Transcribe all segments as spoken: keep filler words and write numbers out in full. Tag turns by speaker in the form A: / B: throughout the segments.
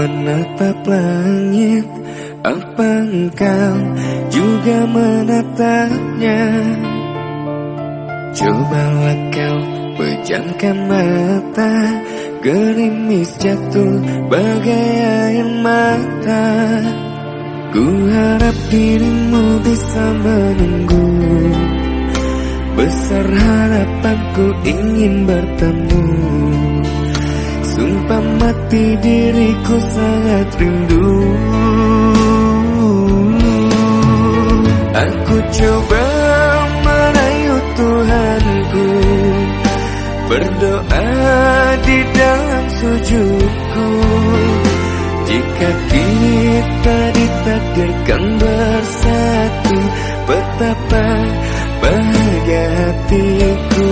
A: menatap langit, apa engkau juga menatapnya? Cobalah kau pejamkan mata, gerimis jatuh bagai air mata. Ku harap dirimu bisa menunggu, besar harapanku ingin bertemu. Sumpah mati diriku sangat rindu. Aku coba merayu Tuhanku, berdoa di dalam sujudku. Jika kita ditakdirkan bersatu, betapa bahagia hatiku.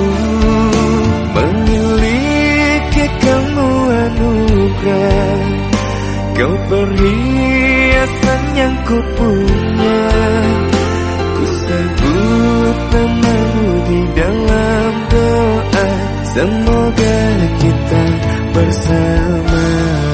A: Memiliki kamu anugerah, kau perhiasan yang ku punya. Ku sebut namamu di dalam doa, semoga kita bersama.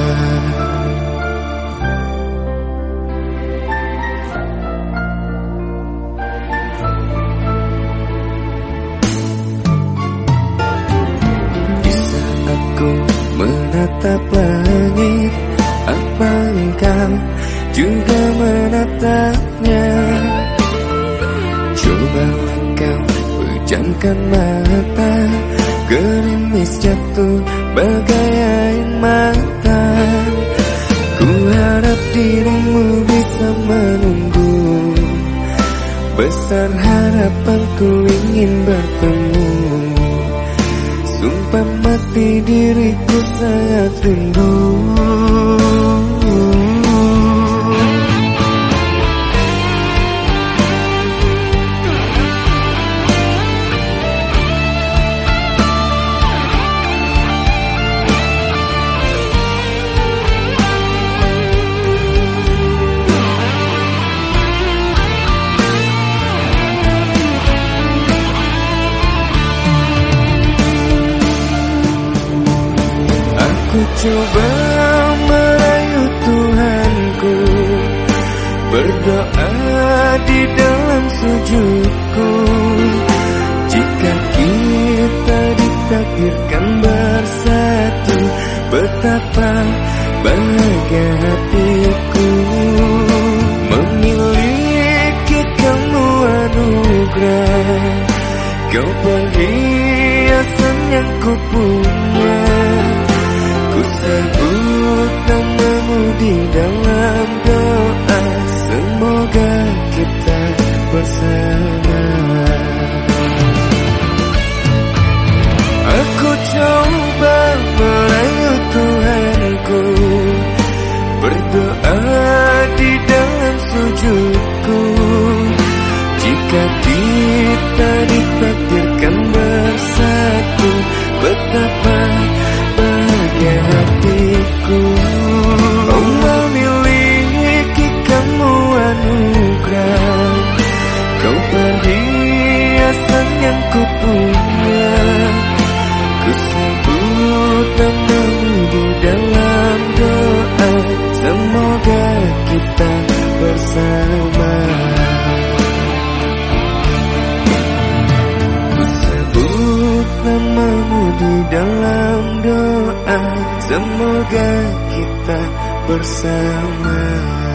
A: Menatap langit, apa engkau juga menatapnya? Cobalah kau pejamkan mata, gerimis jatuh bagai air mata. Ku harap dirimu bisa menunggu, besar harapanku ingin bertemu. Sumpah mati diriku sangat rindu. Ku coba merayu Tuhanku, berdoa di dalam sujudku. Jika kita ditakdirkan bersatu, betapa bahagia hatiku. Memiliki kamu anugerah, kau perhiasan yang ku punya. Ku sebut namamu di dalam doa, semoga kita bersama. Aku coba merayu Tuhanku, berdoa di dalam sujudku. Jika kita ditakdirkan bersatu, betapa bahagia hatiku. Oh, memiliki kamu anugerah, kau perhiasan yang ku punya. Ku sebut namamu di dalam doa, semoga kita bersama. Ku sebut namamu di dalam doa, semoga kita bersama.